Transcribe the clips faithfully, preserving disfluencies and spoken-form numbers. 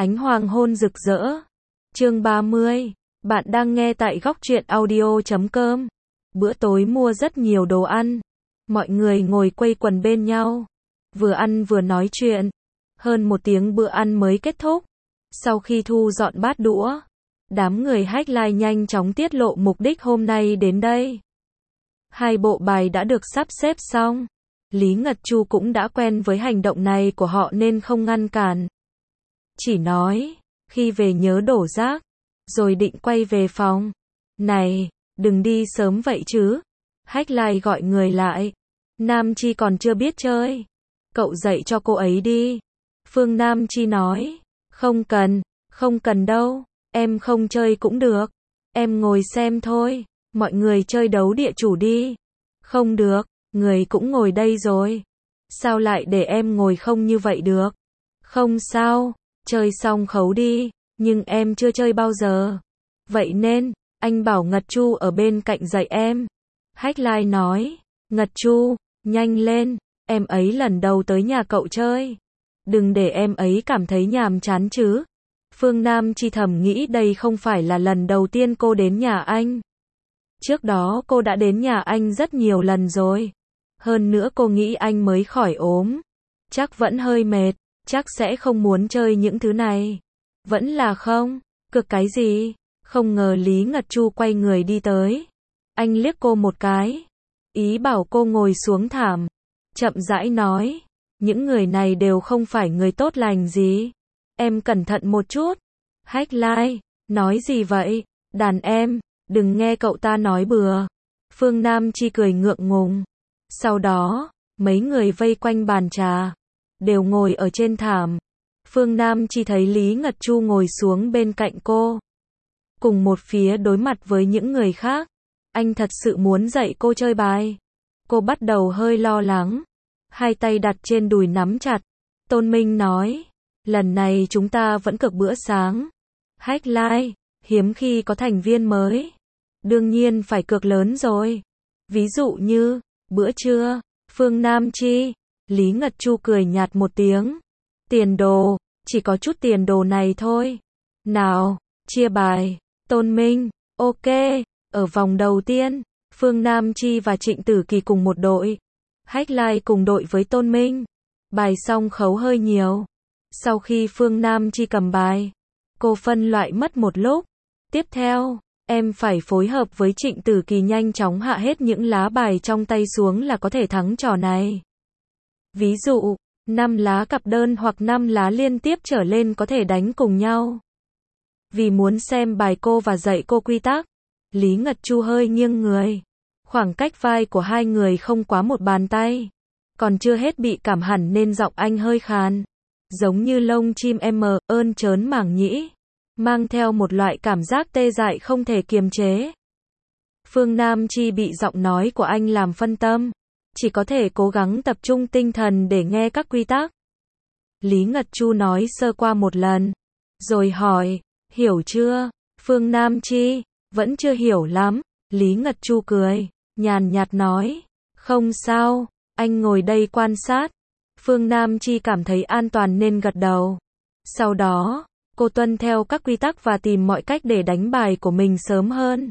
Ánh hoàng hôn rực rỡ. Chương ba mươi. Bạn đang nghe tại góc truyện audio chấm com. Bữa tối mua rất nhiều đồ ăn. Mọi người ngồi quây quần bên nhau. Vừa ăn vừa nói chuyện. Hơn một tiếng bữa ăn mới kết thúc. Sau khi thu dọn bát đũa, đám người Highlight nhanh chóng tiết lộ mục đích hôm nay đến đây. Hai bộ bài đã được sắp xếp xong. Lý Ngật Chu cũng đã quen với hành động này của họ nên không ngăn cản. Chỉ nói, khi về nhớ đổ rác, rồi định quay về phòng. Này, đừng đi sớm vậy chứ. Highlight gọi người lại. Nam Chi còn chưa biết chơi. Cậu dạy cho cô ấy đi. Phương Nam Chi nói. Không cần, không cần đâu. Em không chơi cũng được. Em ngồi xem thôi. Mọi người chơi đấu địa chủ đi. Không được, người cũng ngồi đây rồi. Sao lại để em ngồi không như vậy được? Không sao, chơi xong khấu đi. Nhưng em chưa chơi bao giờ. Vậy nên, anh bảo Ngật Chu ở bên cạnh dạy em. Highlight nói. Ngật Chu, nhanh lên. Em ấy lần đầu tới nhà cậu chơi. Đừng để em ấy cảm thấy nhàm chán chứ. Phương Nam Chi thầm nghĩ đây không phải là lần đầu tiên cô đến nhà anh. Trước đó cô đã đến nhà anh rất nhiều lần rồi. Hơn nữa cô nghĩ anh mới khỏi ốm. Chắc vẫn hơi mệt. Chắc sẽ không muốn chơi những thứ này. Vẫn là không. Cực cái gì? Không ngờ Lý Ngật Chu quay người đi tới. Anh liếc cô một cái. Ý bảo cô ngồi xuống thảm. Chậm rãi nói. Những người này đều không phải người tốt lành gì. Em cẩn thận một chút. Highlight. Nói gì vậy? Đàn em. Đừng nghe cậu ta nói bừa. Phương Nam Chi cười ngượng ngùng. Sau đó, mấy người vây quanh bàn trà. Đều ngồi ở trên thảm. Phương Nam Chi thấy Lý Ngật Chu ngồi xuống bên cạnh cô. Cùng một phía đối mặt với những người khác. Anh thật sự muốn dạy cô chơi bài. Cô bắt đầu hơi lo lắng. Hai tay đặt trên đùi nắm chặt. Tôn Minh nói. Lần này chúng ta vẫn cược bữa sáng. Highlight. Hiếm khi có thành viên mới. Đương nhiên phải cược lớn rồi. Ví dụ như, bữa trưa, Phương Nam Chi. Lý Ngật Chu cười nhạt một tiếng. Tiền đồ, chỉ có chút tiền đồ này thôi. Nào, chia bài. Tôn Minh, ok. Ở vòng đầu tiên, Phương Nam Chi và Trịnh Tử Kỳ cùng một đội. Highlight cùng đội với Tôn Minh. Bài xong khấu hơi nhiều. Sau khi Phương Nam Chi cầm bài, cô phân loại mất một lúc. Tiếp theo, em phải phối hợp với Trịnh Tử Kỳ nhanh chóng hạ hết những lá bài trong tay xuống là có thể thắng trò này. Ví dụ, năm lá cặp đơn hoặc năm lá liên tiếp trở lên có thể đánh cùng nhau. Vì muốn xem bài cô và dạy cô quy tắc, Lý Ngật Chu hơi nghiêng người. Khoảng cách vai của hai người không quá một bàn tay. Còn chưa hết bị cảm hẳn nên giọng anh hơi khàn. Giống như lông chim em ơn trớn mảng nhĩ. Mang theo một loại cảm giác tê dại không thể kiềm chế. Phương Nam Chi bị giọng nói của anh làm phân tâm. Chỉ có thể cố gắng tập trung tinh thần để nghe các quy tắc. Lý Ngật Chu nói sơ qua một lần. Rồi hỏi, hiểu chưa? Phương Nam Chi, vẫn chưa hiểu lắm. Lý Ngật Chu cười, nhàn nhạt nói. Không sao, anh ngồi đây quan sát. Phương Nam Chi cảm thấy an toàn nên gật đầu. Sau đó, cô tuân theo các quy tắc và tìm mọi cách để đánh bài của mình sớm hơn.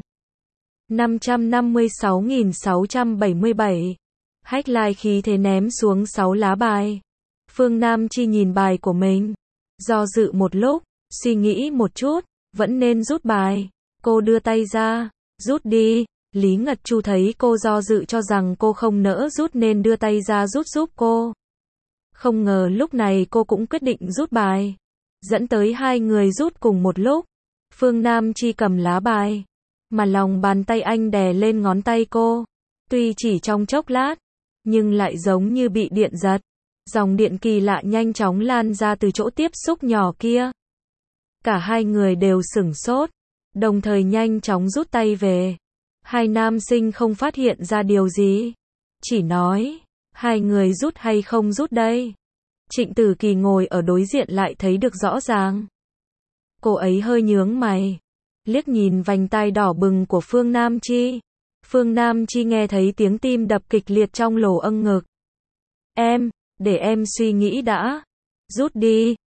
năm trăm năm mươi sáu nghìn sáu trăm bảy mươi bảy. Highlight khí thế ném xuống sáu lá bài. Phương Nam Chi nhìn bài của mình. Do dự một lúc, suy nghĩ một chút, vẫn nên rút bài. Cô đưa tay ra, rút đi. Lý Ngật Chu thấy cô do dự cho rằng cô không nỡ rút nên đưa tay ra rút giúp cô. Không ngờ lúc này cô cũng quyết định rút bài. Dẫn tới hai người rút cùng một lúc. Phương Nam Chi cầm lá bài. Mà lòng bàn tay anh đè lên ngón tay cô. Tuy chỉ trong chốc lát, nhưng lại giống như bị điện giật. Dòng điện kỳ lạ nhanh chóng lan ra từ chỗ tiếp xúc nhỏ kia. Cả hai người đều sửng sốt. Đồng thời nhanh chóng rút tay về. Hai nam sinh không phát hiện ra điều gì. Chỉ nói, hai người rút hay không rút đây? Trịnh Tử Kỳ ngồi ở đối diện lại thấy được rõ ràng. Cô ấy hơi nhướng mày. Liếc nhìn vành tai đỏ bừng của Phương Nam Chi. Phương Nam Chi nghe thấy tiếng tim đập kịch liệt trong lỗ âng ngực. Em, để em suy nghĩ đã. Rút đi.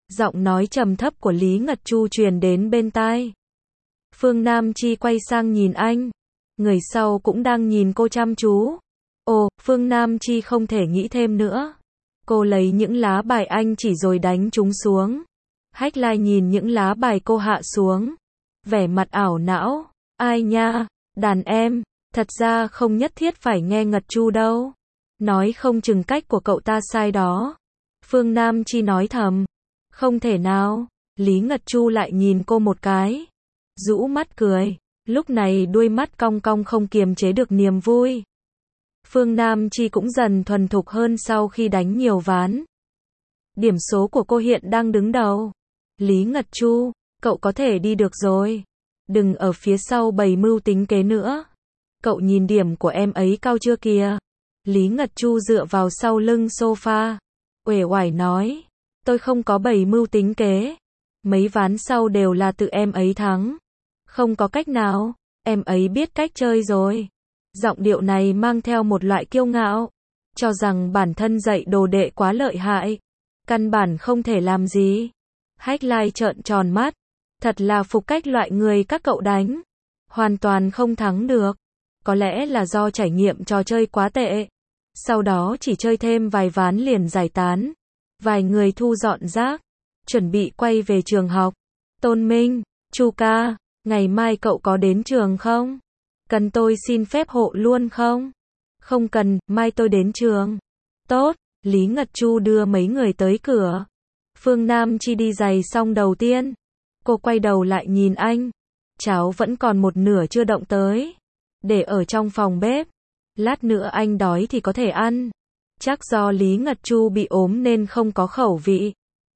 Giọng nói trầm thấp của Lý Ngật Chu truyền đến bên tai. Phương Nam Chi quay sang nhìn anh. Người sau cũng đang nhìn cô chăm chú. Ồ, Phương Nam Chi không thể nghĩ thêm nữa. Cô lấy những lá bài anh chỉ rồi đánh chúng xuống. Hách Lai nhìn những lá bài cô hạ xuống. Vẻ mặt ảo não. Ai nha, đàn em, thật ra không nhất thiết phải nghe Ngật Chu đâu. Nói không chừng cách của cậu ta sai đó. Phương Nam Chi nói thầm. Không thể nào. Lý Ngật Chu lại nhìn cô một cái. Rũ mắt cười. Lúc này đuôi mắt cong cong không kiềm chế được niềm vui. Phương Nam Chi cũng dần thuần thục hơn sau khi đánh nhiều ván. Điểm số của cô hiện đang đứng đầu. Lý Ngật Chu, cậu có thể đi được rồi. Đừng ở phía sau bày mưu tính kế nữa. Cậu nhìn điểm của em ấy cao chưa kìa. Lý Ngật Chu dựa vào sau lưng sofa. Uể oải nói. Tôi không có bày mưu tính kế. Mấy ván sau đều là tự em ấy thắng. Không có cách nào, em ấy biết cách chơi rồi. Giọng điệu này mang theo một loại kiêu ngạo. Cho rằng bản thân dạy đồ đệ quá lợi hại. Căn bản không thể làm gì. Hách Lai trợn tròn mắt. Thật là phục cách loại người các cậu đánh. Hoàn toàn không thắng được. Có lẽ là do trải nghiệm trò chơi quá tệ. Sau đó chỉ chơi thêm vài ván liền giải tán. Vài người thu dọn rác. Chuẩn bị quay về trường học. Tôn Minh, Chu ca, ngày mai cậu có đến trường không? Cần tôi xin phép hộ luôn không? Không cần, mai tôi đến trường. Tốt, Lý Ngật Chu đưa mấy người tới cửa. Phương Nam Chi đi giày xong đầu tiên. Cô quay đầu lại nhìn anh. Cháo vẫn còn một nửa chưa động tới. Để ở trong phòng bếp. Lát nữa anh đói thì có thể ăn. Chắc do Lý Ngật Chu bị ốm nên không có khẩu vị.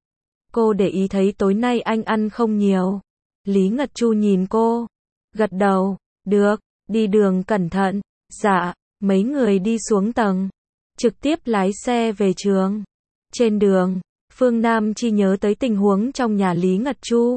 Cô để ý thấy tối nay anh ăn không nhiều. Lý Ngật Chu nhìn cô. Gật đầu. Được, đi đường cẩn thận. Dạ, mấy người đi xuống tầng. Trực tiếp lái xe về trường. Trên đường, Phương Nam Chi nhớ tới tình huống trong nhà Lý Ngật Chu.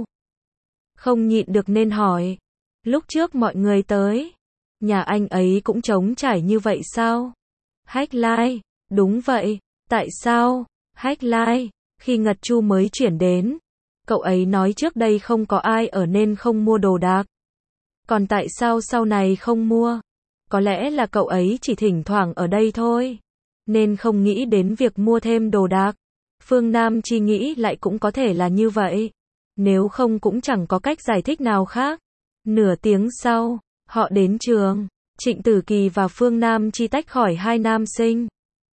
Không nhịn được nên hỏi. Lúc trước mọi người tới. Nhà anh ấy cũng trống trải như vậy sao? Hách Lai. Đúng vậy. Tại sao? Hách Lai. Khi Ngật Chu mới chuyển đến. Cậu ấy nói trước đây không có ai ở nên không mua đồ đạc. Còn tại sao sau này không mua? Có lẽ là cậu ấy chỉ thỉnh thoảng ở đây thôi. Nên không nghĩ đến việc mua thêm đồ đạc. Phương Nam Chi nghĩ lại cũng có thể là như vậy. Nếu không cũng chẳng có cách giải thích nào khác. Nửa tiếng sau, họ đến trường. Trịnh Tử Kỳ và Phương Nam Chi tách khỏi hai nam sinh.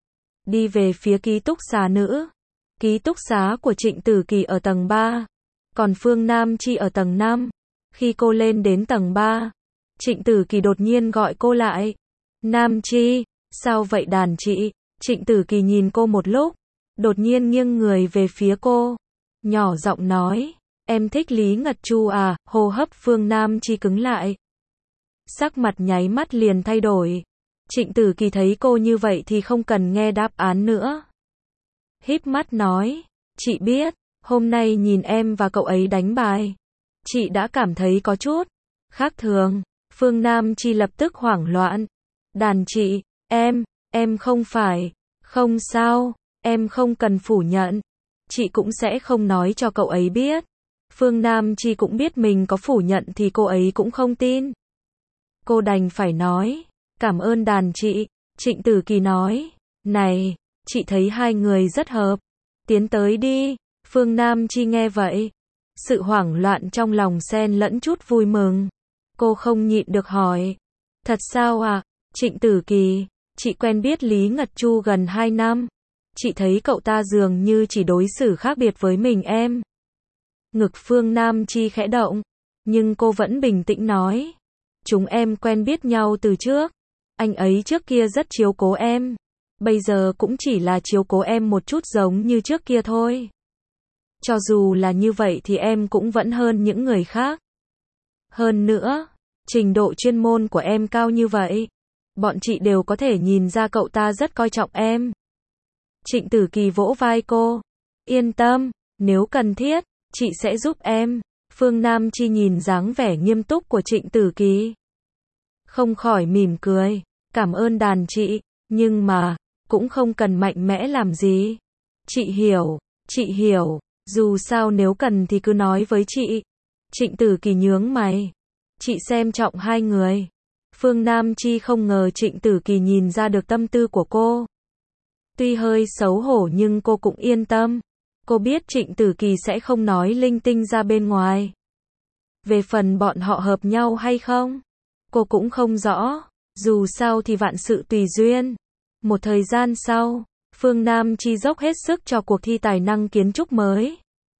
Đi về phía ký túc xá nữ. Ký túc xá của Trịnh Tử Kỳ ở tầng ba. Còn Phương Nam Chi ở tầng năm. Khi cô lên đến tầng ba, Trịnh Tử Kỳ đột nhiên gọi cô lại. Nam Chi, sao vậy đàn chị? Trịnh Tử Kỳ nhìn cô một lúc. Đột nhiên nghiêng người về phía cô. Nhỏ giọng nói. Em thích Lý Ngật Chu à? Hô hấp Phương Nam Chi cứng lại. Sắc mặt nháy mắt liền thay đổi. Trịnh Tử Kỳ thấy cô như vậy thì không cần nghe đáp án nữa. Híp mắt nói. Chị biết, hôm nay nhìn em và cậu ấy đánh bài. Chị đã cảm thấy có chút khác thường. Phương Nam Chi lập tức hoảng loạn. Đàn chị, em, em không phải. Không sao, em không cần phủ nhận. Chị cũng sẽ không nói cho cậu ấy biết. Phương Nam Chi cũng biết mình có phủ nhận thì cô ấy cũng không tin. Cô đành phải nói. Cảm ơn đàn chị. Trịnh Tử Kỳ nói. Này, chị thấy hai người rất hợp. Tiến tới đi. Phương Nam Chi nghe vậy. Sự hoảng loạn trong lòng xen lẫn chút vui mừng. Cô không nhịn được hỏi. Thật sao à? Trịnh Tử Kỳ, chị quen biết Lý Ngật Chu gần hai năm. Chị thấy cậu ta dường như chỉ đối xử khác biệt với mình em. Ngực Phương Nam Chi khẽ động. Nhưng cô vẫn bình tĩnh nói. Chúng em quen biết nhau từ trước. Anh ấy trước kia rất chiếu cố em. Bây giờ cũng chỉ là chiếu cố em một chút giống như trước kia thôi. Cho dù là như vậy thì em cũng vẫn hơn những người khác. Hơn nữa, trình độ chuyên môn của em cao như vậy. Bọn chị đều có thể nhìn ra cậu ta rất coi trọng em. Trịnh Tử Kỳ vỗ vai cô. Yên tâm, nếu cần thiết, chị sẽ giúp em. Phương Nam Chi nhìn dáng vẻ nghiêm túc của Trịnh Tử Kỳ. Không khỏi mỉm cười. Cảm ơn đàn chị, nhưng mà, cũng không cần mạnh mẽ làm gì. Chị hiểu, chị hiểu. Dù sao nếu cần thì cứ nói với chị. Trịnh Tử Kỳ nhướng mày. Chị xem trọng hai người. Phương Nam Chi không ngờ Trịnh Tử Kỳ nhìn ra được tâm tư của cô. Tuy hơi xấu hổ nhưng cô cũng yên tâm. Cô biết Trịnh Tử Kỳ sẽ không nói linh tinh ra bên ngoài. Về phần bọn họ hợp nhau hay không, cô cũng không rõ. Dù sao thì vạn sự tùy duyên. Một thời gian sau, Phương Nam Chi dốc hết sức cho cuộc thi tài năng kiến trúc mới.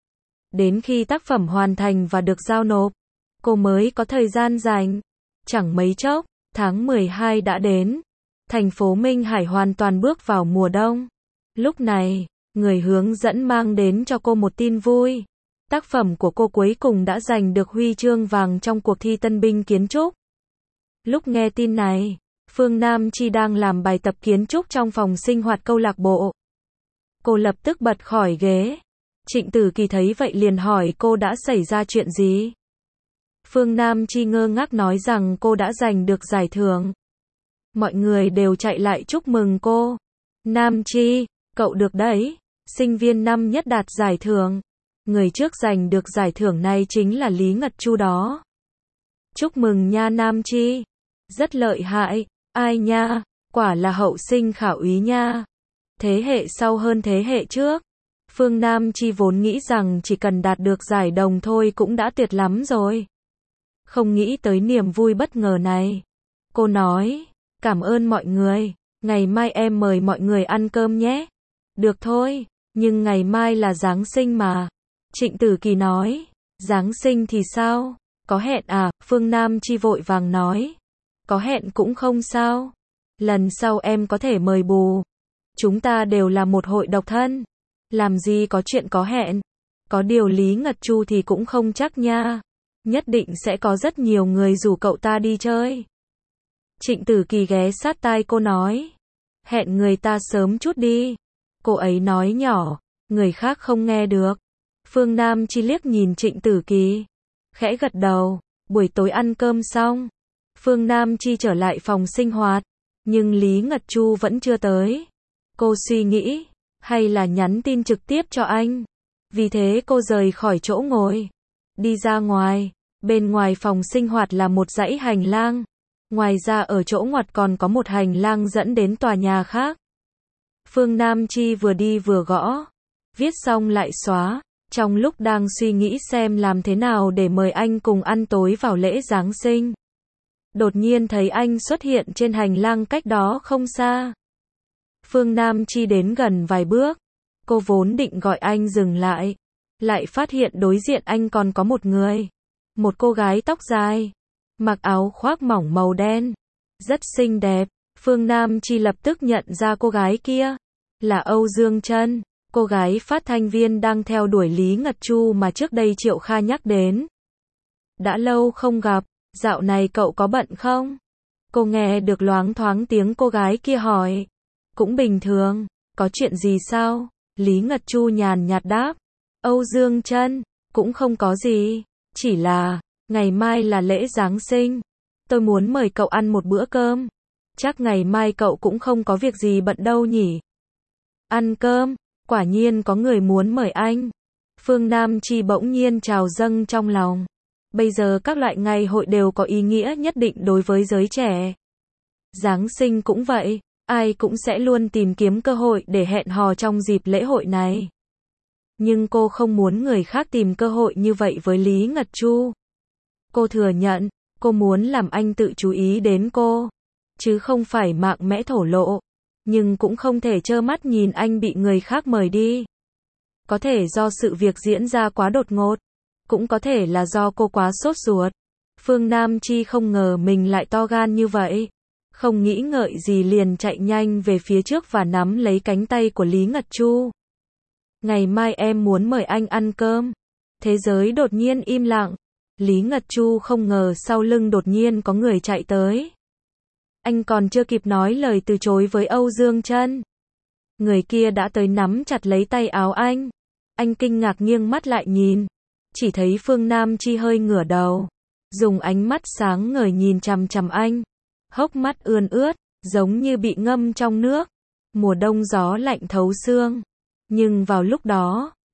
Đến khi tác phẩm hoàn thành và được giao nộp, cô mới có thời gian rảnh. Chẳng mấy chốc, tháng mười hai đã đến. Thành phố Minh Hải hoàn toàn bước vào mùa đông. Lúc này, người hướng dẫn mang đến cho cô một tin vui. Tác phẩm của cô cuối cùng đã giành được huy chương vàng trong cuộc thi tân binh kiến trúc. Lúc nghe tin này, Phương Nam Chi đang làm bài tập kiến trúc trong phòng sinh hoạt câu lạc bộ. Cô lập tức bật khỏi ghế. Trịnh Tử Kỳ thấy vậy liền hỏi cô đã xảy ra chuyện gì. Phương Nam Chi ngơ ngác nói rằng cô đã giành được giải thưởng. Mọi người đều chạy lại chúc mừng cô. Nam Chi, cậu được đấy. Sinh viên năm nhất đạt giải thưởng. Người trước giành được giải thưởng này chính là Lý Ngật Chu đó. Chúc mừng nha Nam Chi. Rất lợi hại. Ai nha, quả là hậu sinh khả úy nha. Thế hệ sau hơn thế hệ trước. Phương Nam Chi vốn nghĩ rằng chỉ cần đạt được giải đồng thôi cũng đã tuyệt lắm rồi. Không nghĩ tới niềm vui bất ngờ này. Cô nói, cảm ơn mọi người, ngày mai em mời mọi người ăn cơm nhé. Được thôi, nhưng ngày mai là Giáng sinh mà. Trịnh Tử Kỳ nói, Giáng sinh thì sao? Có hẹn à? Phương Nam Chi vội vàng nói. Có hẹn cũng không sao. Lần sau em có thể mời bù. Chúng ta đều là một hội độc thân. Làm gì có chuyện có hẹn. Có điều Lý Ngật Chu thì cũng không chắc nha. Nhất định sẽ có rất nhiều người rủ cậu ta đi chơi. Trịnh Tử Kỳ ghé sát tai cô nói. Hẹn người ta sớm chút đi. Cô ấy nói nhỏ, người khác không nghe được. Phương Nam Chi liếc nhìn Trịnh Tử Kỳ. Khẽ gật đầu, buổi tối ăn cơm xong. Phương Nam Chi trở lại phòng sinh hoạt. Nhưng Lý Ngật Chu vẫn chưa tới. Cô suy nghĩ, hay là nhắn tin trực tiếp cho anh. Vì thế cô rời khỏi chỗ ngồi. Đi ra ngoài, bên ngoài phòng sinh hoạt là một dãy hành lang. Ngoài ra ở chỗ ngoặt còn có một hành lang dẫn đến tòa nhà khác. Phương Nam Chi vừa đi vừa gõ. Viết xong lại xóa. Trong lúc đang suy nghĩ xem làm thế nào để mời anh cùng ăn tối vào lễ Giáng sinh. Đột nhiên thấy anh xuất hiện trên hành lang cách đó không xa. Phương Nam Chi đến gần vài bước. Cô vốn định gọi anh dừng lại. Lại phát hiện đối diện anh còn có một người. Một cô gái tóc dài. Mặc áo khoác mỏng màu đen. Rất xinh đẹp. Phương Nam Chi lập tức nhận ra cô gái kia. Là Âu Dương Trân. Cô gái phát thanh viên đang theo đuổi Lý Ngật Chu mà trước đây Triệu Kha nhắc đến. Đã lâu không gặp. Dạo này cậu có bận không? Cô nghe được loáng thoáng tiếng cô gái kia hỏi. Cũng bình thường. Có chuyện gì sao? Lý Ngật Chu nhàn nhạt đáp. Âu Dương Trân, cũng không có gì. Chỉ là, ngày mai là lễ Giáng sinh. Tôi muốn mời cậu ăn một bữa cơm. Chắc ngày mai cậu cũng không có việc gì bận đâu nhỉ? Ăn cơm, quả nhiên có người muốn mời anh. Phương Nam Chi bỗng nhiên trào dâng trong lòng. Bây giờ các loại ngày hội đều có ý nghĩa nhất định đối với giới trẻ. Giáng sinh cũng vậy, ai cũng sẽ luôn tìm kiếm cơ hội để hẹn hò trong dịp lễ hội này. Nhưng cô không muốn người khác tìm cơ hội như vậy với Lý Ngật Chu. Cô thừa nhận, cô muốn làm anh tự chú ý đến cô, chứ không phải mạnh mẽ thổ lộ. Nhưng cũng không thể trơ mắt nhìn anh bị người khác mời đi. Có thể do sự việc diễn ra quá đột ngột, cũng có thể là do cô quá sốt ruột. Phương Nam Chi không ngờ mình lại to gan như vậy. Không nghĩ ngợi gì liền chạy nhanh về phía trước và nắm lấy cánh tay của Lý Ngật Chu. Ngày mai em muốn mời anh ăn cơm. Thế giới đột nhiên im lặng. Lý Ngật Chu không ngờ sau lưng đột nhiên có người chạy tới. Anh còn chưa kịp nói lời từ chối với Âu Dương Trân. Người kia đã tới nắm chặt lấy tay áo anh. Anh kinh ngạc nghiêng mắt lại nhìn. Chỉ thấy Phương Nam Chi hơi ngửa đầu. Dùng ánh mắt sáng ngời nhìn chằm chằm anh. Hốc mắt ươn ướt, giống như bị ngâm trong nước. Mùa đông gió lạnh thấu xương. Nhưng vào lúc đó,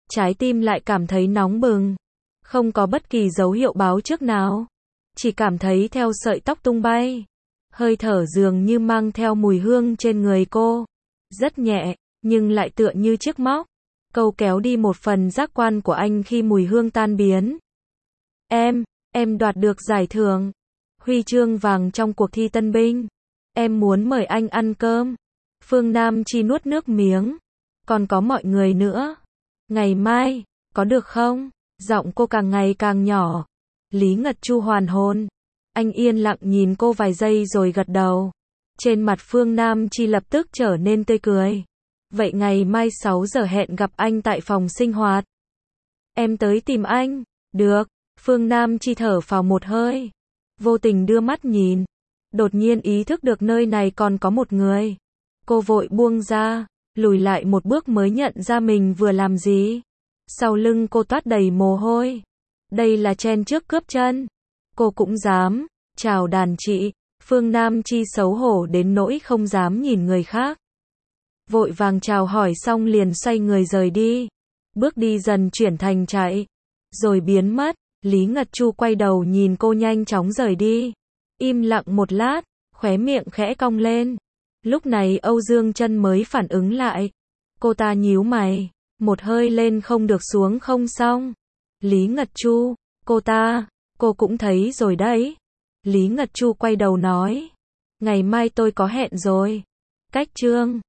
trái tim lại cảm thấy nóng bừng. Không có bất kỳ dấu hiệu báo trước nào. Chỉ cảm thấy theo sợi tóc tung bay. Hơi thở dường như mang theo mùi hương trên người cô. Rất nhẹ, nhưng lại tựa như chiếc móc. Câu kéo đi một phần giác quan của anh khi mùi hương tan biến. Em, em đoạt được giải thưởng. Huy chương vàng trong cuộc thi tân binh. Em muốn mời anh ăn cơm. Phương Nam Chi nuốt nước miếng. Còn có mọi người nữa. Ngày mai, có được không? Giọng cô càng ngày càng nhỏ. Lý Ngật Chu hoàn hồn. Anh yên lặng nhìn cô vài giây rồi gật đầu. Trên mặt Phương Nam Chi lập tức trở nên tươi cười. Vậy ngày mai sáu giờ hẹn gặp anh tại phòng sinh hoạt. Em tới tìm anh. Được. Phương Nam Chi thở phào một hơi. Vô tình đưa mắt nhìn. Đột nhiên ý thức được nơi này còn có một người. Cô vội buông ra, lùi lại một bước mới nhận ra mình vừa làm gì. Sau lưng cô toát đầy mồ hôi. Đây là chen trước cướp chân. Cô cũng dám. Chào đàn chị. Phương Nam Chi xấu hổ đến nỗi không dám nhìn người khác. Vội vàng chào hỏi xong liền xoay người rời đi. Bước đi dần chuyển thành chạy. Rồi biến mất. Lý Ngật Chu quay đầu nhìn cô nhanh chóng rời đi. Im lặng một lát, khóe miệng khẽ cong lên. Lúc này Âu Dương Chân mới phản ứng lại. Cô ta nhíu mày, một hơi lên không được xuống không xong. Lý Ngật Chu, cô ta, cô cũng thấy rồi đấy. Lý Ngật Chu quay đầu nói. Ngày mai tôi có hẹn rồi. Cách trương.